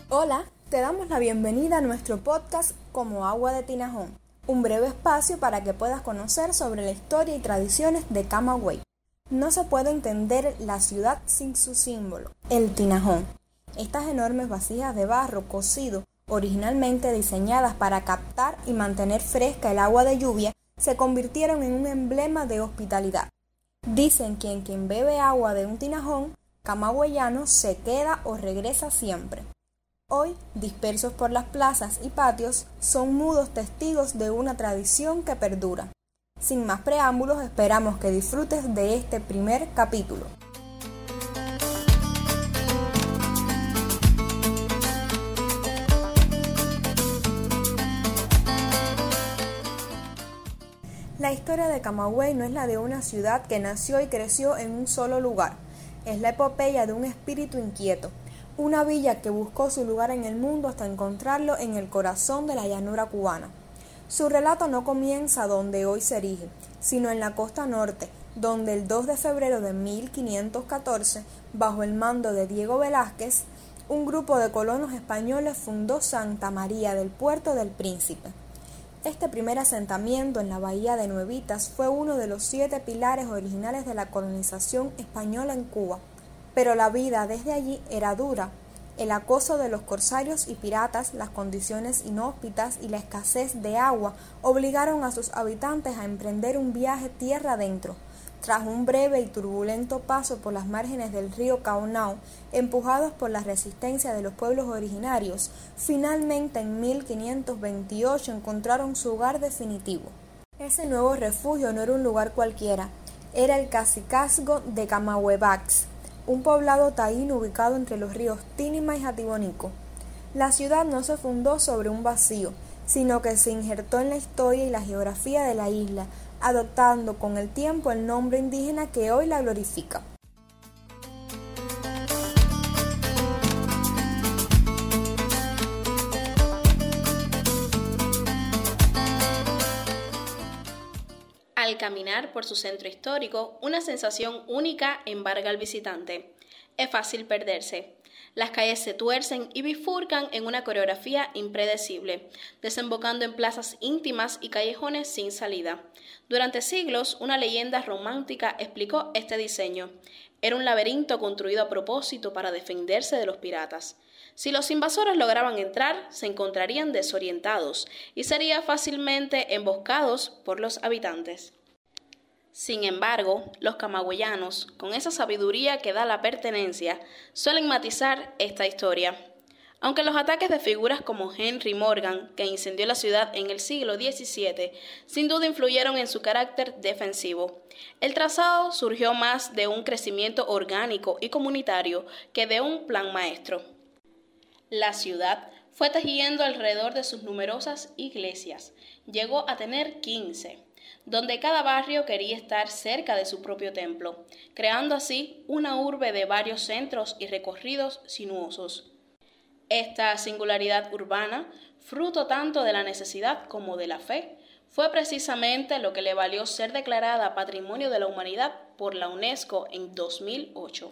Hola, te damos la bienvenida a nuestro podcast Como Agua de Tinajón, un breve espacio para que puedas conocer sobre la historia y tradiciones de Camagüey. No se puede entender la ciudad sin su símbolo, el tinajón. Estas enormes vasijas de barro cocido, originalmente diseñadas para captar y mantener fresca el agua de lluvia, se convirtieron en un emblema de hospitalidad. Dicen que quien bebe agua de un tinajón camagüeyano se queda o regresa siempre. Hoy, dispersos por las plazas y patios, son mudos testigos de una tradición que perdura. Sin más preámbulos, esperamos que disfrutes de este primer capítulo. La historia de Camagüey no es la de una ciudad que nació y creció en un solo lugar. Es la epopeya de un espíritu inquieto. Una villa que buscó su lugar en el mundo hasta encontrarlo en el corazón de la llanura cubana. Su relato no comienza donde hoy se erige, sino en la costa norte, donde el 2 de febrero de 1514, bajo el mando de Diego Velázquez, un grupo de colonos españoles fundó Santa María del Puerto del Príncipe. Este primer asentamiento en la bahía de Nuevitas fue uno de los 7 pilares originales de la colonización española en Cuba. Pero la vida desde allí era dura. El acoso de los corsarios y piratas, las condiciones inhóspitas y la escasez de agua obligaron a sus habitantes a emprender un viaje tierra adentro. Tras un breve y turbulento paso por las márgenes del río Caunao, empujados por la resistencia de los pueblos originarios, finalmente en 1528 encontraron su hogar definitivo. Ese nuevo refugio no era un lugar cualquiera, era el cacicazgo de Camagüevax, un poblado taíno ubicado entre los ríos Tínima y Jatibonico. La ciudad no se fundó sobre un vacío, sino que se injertó en la historia y la geografía de la isla, adoptando con el tiempo el nombre indígena que hoy la glorifica. Al caminar por su centro histórico, una sensación única embarga al visitante. Es fácil perderse. Las calles se tuercen y bifurcan en una coreografía impredecible, desembocando en plazas íntimas y callejones sin salida. Durante siglos, una leyenda romántica explicó este diseño. Era un laberinto construido a propósito para defenderse de los piratas. Si los invasores lograban entrar, se encontrarían desorientados y serían fácilmente emboscados por los habitantes. Sin embargo, los camagüeyanos, con esa sabiduría que da la pertenencia, suelen matizar esta historia. Aunque los ataques de figuras como Henry Morgan, que incendió la ciudad en el siglo XVII, sin duda influyeron en su carácter defensivo, el trazado surgió más de un crecimiento orgánico y comunitario que de un plan maestro. La ciudad fue tejiendo alrededor de sus numerosas iglesias. Llegó a tener 15, donde cada barrio quería estar cerca de su propio templo, creando así una urbe de varios centros y recorridos sinuosos. Esta singularidad urbana, fruto tanto de la necesidad como de la fe, fue precisamente lo que le valió ser declarada Patrimonio de la Humanidad por la UNESCO en 2008.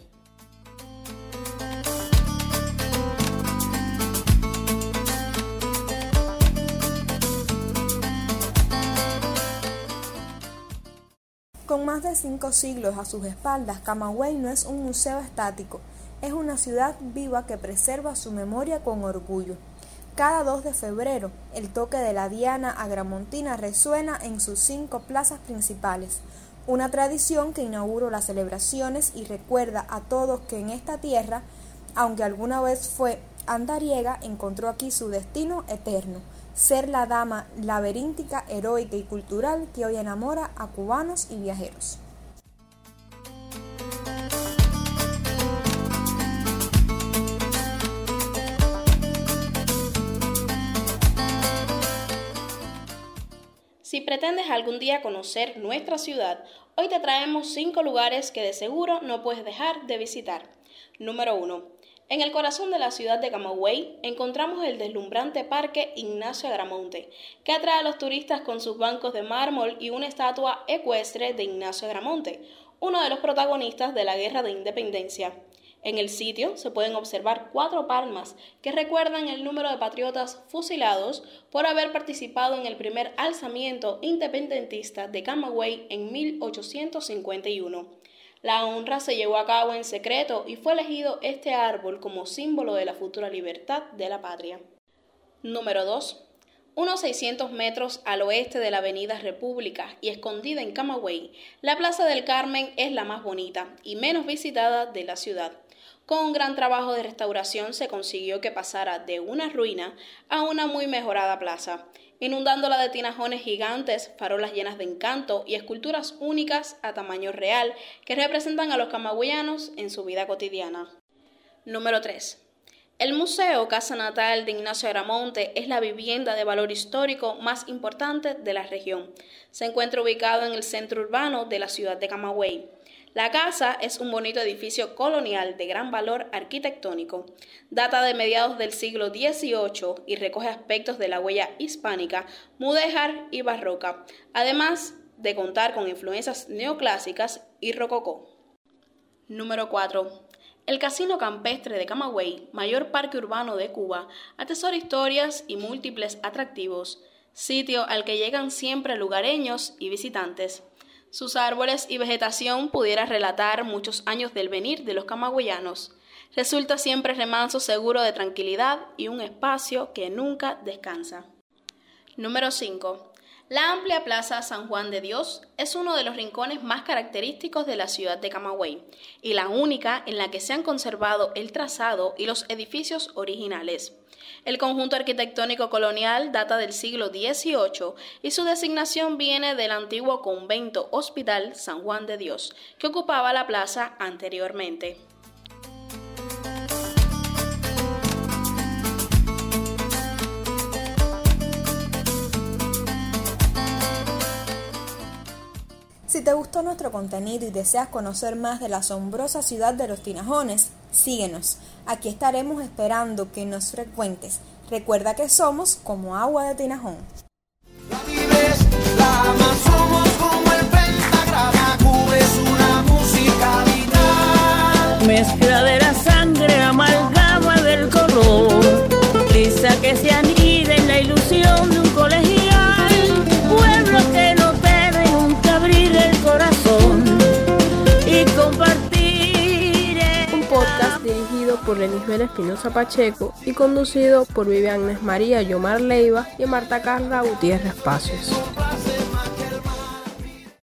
Con más de 5 siglos a sus espaldas, Camagüey no es un museo estático, es una ciudad viva que preserva su memoria con orgullo. Cada 2 de febrero, el toque de la diana agramontina resuena en sus 5 plazas principales, una tradición que inauguró las celebraciones y recuerda a todos que en esta tierra, aunque alguna vez fue andariega, encontró aquí su destino eterno. Ser la dama laberíntica, heroica y cultural que hoy enamora a cubanos y viajeros. Si pretendes algún día conocer nuestra ciudad, hoy te traemos 5 lugares que de seguro no puedes dejar de visitar. Número 1. En el corazón de la ciudad de Camagüey encontramos el deslumbrante Parque Ignacio Agramonte, que atrae a los turistas con sus bancos de mármol y una estatua ecuestre de Ignacio Agramonte, uno de los protagonistas de la Guerra de Independencia. En el sitio se pueden observar 4 palmas que recuerdan el número de patriotas fusilados por haber participado en el primer alzamiento independentista de Camagüey en 1851. La honra se llevó a cabo en secreto y fue elegido este árbol como símbolo de la futura libertad de la patria. Número 2. Unos 600 metros al oeste de la Avenida República y escondida en Camagüey, la Plaza del Carmen es la más bonita y menos visitada de la ciudad. Con un gran trabajo de restauración se consiguió que pasara de una ruina a una muy mejorada plaza, inundándola de tinajones gigantes, farolas llenas de encanto y esculturas únicas a tamaño real que representan a los camagüeyanos en su vida cotidiana. Número 3. El Museo Casa Natal de Ignacio Agramonte es la vivienda de valor histórico más importante de la región. Se encuentra ubicado en el centro urbano de la ciudad de Camagüey. La casa es un bonito edificio colonial de gran valor arquitectónico. Data de mediados del siglo XVIII y recoge aspectos de la huella hispánica, mudéjar y barroca, además de contar con influencias neoclásicas y rococó. Número 4. El Casino Campestre de Camagüey, mayor parque urbano de Cuba, atesora historias y múltiples atractivos, sitio al que llegan siempre lugareños y visitantes. Sus árboles y vegetación pudiera relatar muchos años del venir de los camagüeyanos. Resulta siempre remanso seguro de tranquilidad y un espacio que nunca descansa. Número 5. La amplia Plaza San Juan de Dios es uno de los rincones más característicos de la ciudad de Camagüey y la única en la que se han conservado el trazado y los edificios originales. El conjunto arquitectónico colonial data del siglo XVIII y su designación viene del antiguo convento hospital San Juan de Dios, que ocupaba la plaza anteriormente. Si te gustó nuestro contenido y deseas conocer más de la asombrosa ciudad de los Tinajones, síguenos. Aquí estaremos esperando que nos frecuentes. Recuerda que somos como agua de Tinajón. La vives, la amas, somos como el pentagrama, Cuba es una música vital. Mezcla de la sangre, amalgama del color, quizá que se anida en la ilusión de un colegial, pueblo que no debe nunca abrir el corazón y compartir. Un podcast dirigido por Lenisbel Espinosa Pacheco y conducido por Vivian María Yomar Leiva y Marta Carla Gutiérrez Pasos.